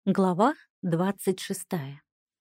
Глава 26.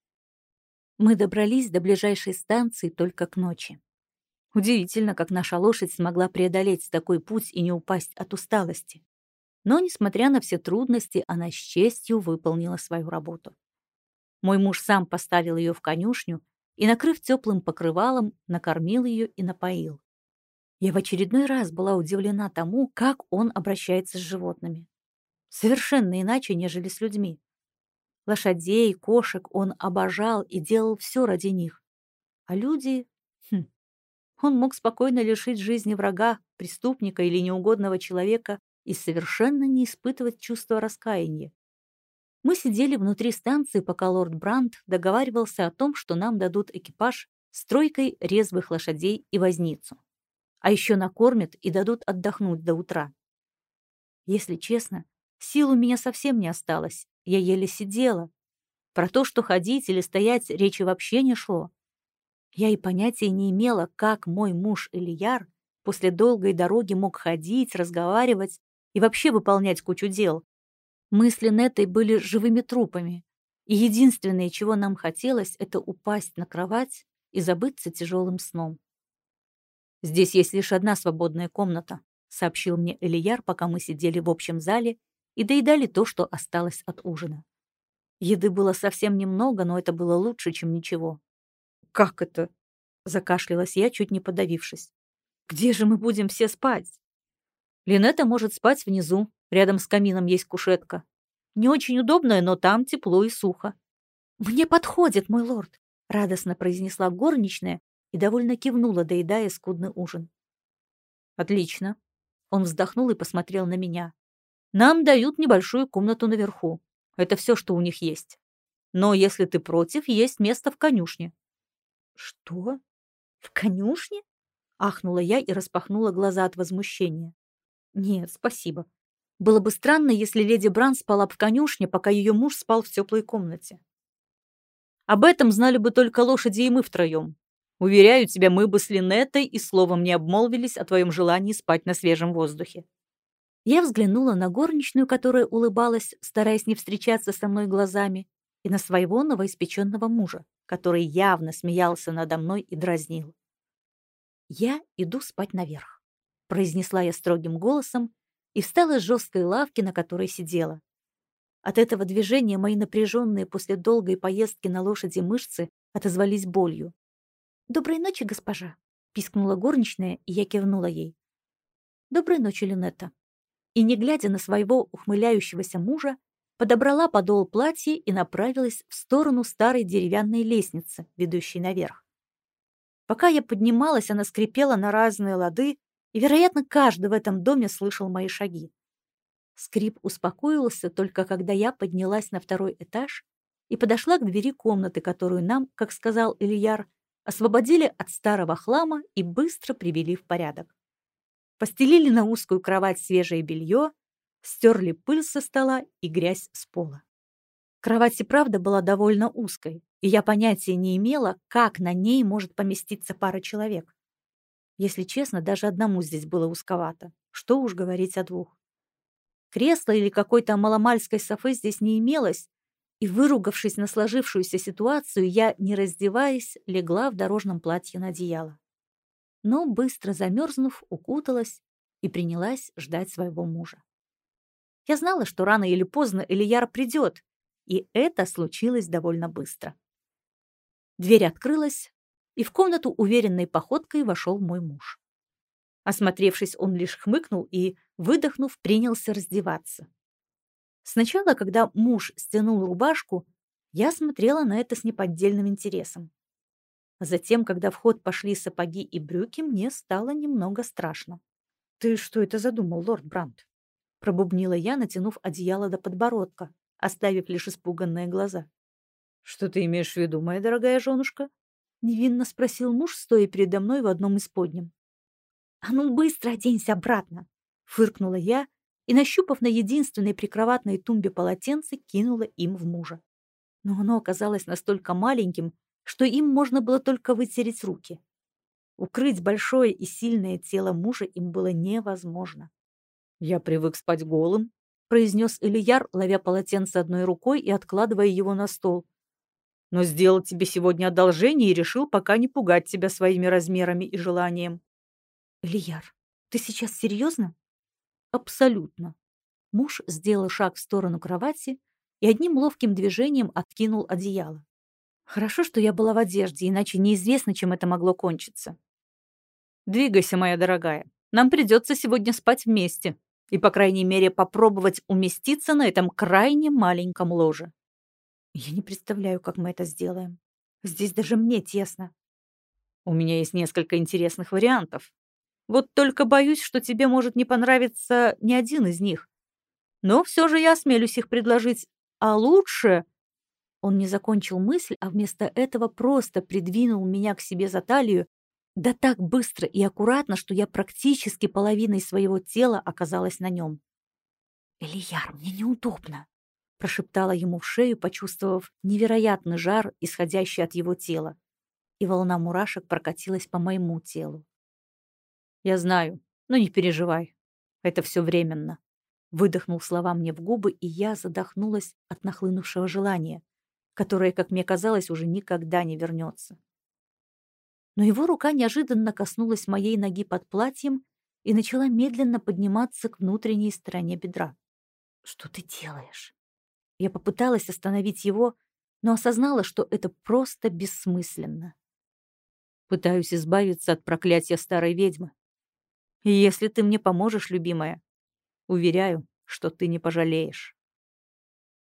Мы добрались до ближайшей станции только к ночи. Удивительно, как наша лошадь смогла преодолеть такой путь и не упасть от усталости. Но, несмотря на все трудности, она с честью выполнила свою работу. Мой муж сам поставил ее в конюшню и, накрыв теплым покрывалом, накормил ее и напоил. Я в очередной раз была удивлена тому, как он обращается с животными. Совершенно иначе, нежели с людьми. Лошадей, кошек он обожал и делал все ради них. А люди... Хм, он мог спокойно лишить жизни врага, преступника или неугодного человека и совершенно не испытывать чувства раскаяния. Мы сидели внутри станции, пока лорд Брандт договаривался о том, что нам дадут экипаж с тройкой резвых лошадей и возницу. А еще накормят и дадут отдохнуть до утра. Если честно, сил у меня совсем не осталось. Я еле сидела. Про то, что ходить или стоять, речи вообще не шло. Я и понятия не имела, как мой муж Элияр после долгой дороги мог ходить, разговаривать и вообще выполнять кучу дел. Мысли Неттой были живыми трупами, и единственное, чего нам хотелось, это упасть на кровать и забыться тяжелым сном. «Здесь есть лишь одна свободная комната», — сообщил мне Элияр, пока мы сидели в общем зале и доедали то, что осталось от ужина. Еды было совсем немного, но это было лучше, чем ничего. «Как это?» — закашлялась я, чуть не подавившись. «Где же мы будем все спать?» «Линетта может спать внизу, рядом с камином есть кушетка. Не очень удобная, но там тепло и сухо». «Мне подходит, мой лорд», — радостно произнесла горничная и довольно кивнула, доедая скудный ужин. «Отлично». Он вздохнул и посмотрел на меня. «Нам дают небольшую комнату наверху. Это все, что у них есть. Но если ты против, есть место в конюшне». «Что? В конюшне?» — ахнула я и распахнула глаза от возмущения. «Нет, спасибо. Было бы странно, если леди Бран спала в конюшне, пока ее муж спал в теплой комнате. Об этом знали бы только лошади и мы втроем. Уверяю тебя, мы бы с Линеттой и словом не обмолвились о твоем желании спать на свежем воздухе». Я взглянула на горничную, которая улыбалась, стараясь не встречаться со мной глазами, и на своего новоиспеченного мужа, который явно смеялся надо мной и дразнил. «Я иду спать наверх», — произнесла я строгим голосом и встала с жесткой лавки, на которой сидела. От этого движения мои напряженные после долгой поездки на лошади мышцы отозвались болью. «Доброй ночи, госпожа», — пискнула горничная, и я кивнула ей. «Доброй ночи, Линетта». И, не глядя на своего ухмыляющегося мужа, подобрала подол платья и направилась в сторону старой деревянной лестницы, ведущей наверх. Пока я поднималась, она скрипела на разные лады, и, вероятно, каждый в этом доме слышал мои шаги. Скрип успокоился только когда я поднялась на второй этаж и подошла к двери комнаты, которую нам, как сказал Элияр, освободили от старого хлама и быстро привели в порядок. Постелили на узкую кровать свежее белье, стерли пыль со стола и грязь с пола. Кровать и правда была довольно узкой, и я понятия не имела, как на ней может поместиться пара человек. Если честно, даже одному здесь было узковато. Что уж говорить о двух. Кресла или какой-то маломальской софы здесь не имелось, и, выругавшись на сложившуюся ситуацию, я, не раздеваясь, легла в дорожном платье на одеяло. Но, быстро замерзнув, укуталась и принялась ждать своего мужа. Я знала, что рано или поздно Элияр придет, и это случилось довольно быстро. Дверь открылась, и в комнату уверенной походкой вошел мой муж. Осмотревшись, он лишь хмыкнул и, выдохнув, принялся раздеваться. Сначала, когда муж стянул рубашку, я смотрела на это с неподдельным интересом. Затем, когда в ход пошли сапоги и брюки, мне стало немного страшно. «Ты что это задумал, лорд Брандт?» — пробубнила я, натянув одеяло до подбородка, оставив лишь испуганные глаза. «Что ты имеешь в виду, моя дорогая женушка?» — невинно спросил муж, стоя передо мной в одном из подням. «А ну быстро оденься обратно!» — фыркнула я и, нащупав на единственной прикроватной тумбе полотенце, кинула им в мужа. Но оно оказалось настолько маленьким, что им можно было только вытереть руки. Укрыть большое и сильное тело мужа им было невозможно. «Я привык спать голым», произнес Ильяр, ловя полотенце одной рукой и откладывая его на стол. «Но сделал тебе сегодня одолжение и решил пока не пугать тебя своими размерами и желанием». «Ильяр, ты сейчас серьезно?» «Абсолютно». Муж сделал шаг в сторону кровати и одним ловким движением откинул одеяло. Хорошо, что я была в одежде, иначе неизвестно, чем это могло кончиться. «Двигайся, моя дорогая. Нам придется сегодня спать вместе и, по крайней мере, попробовать уместиться на этом крайне маленьком ложе». Я не представляю, как мы это сделаем. Здесь даже мне тесно. У меня есть несколько интересных вариантов. Вот только боюсь, что тебе может не понравиться ни один из них. Но все же я осмелюсь их предложить. А лучше... Он не закончил мысль, а вместо этого просто придвинул меня к себе за талию, да так быстро и аккуратно, что я практически половиной своего тела оказалась на нем. «Элияр, мне неудобно», — прошептала ему в шею, почувствовав невероятный жар, исходящий от его тела, и волна мурашек прокатилась по моему телу. «Я знаю, но не переживай, это все временно», — выдохнул слова мне в губы, и я задохнулась от нахлынувшего желания, которое, как мне казалось, уже никогда не вернется. Но его рука неожиданно коснулась моей ноги под платьем и начала медленно подниматься к внутренней стороне бедра. «Что ты делаешь?» Я попыталась остановить его, но осознала, что это просто бессмысленно. Пытаюсь избавиться от проклятия старой ведьмы. И если ты мне поможешь, любимая, уверяю, что ты не пожалеешь.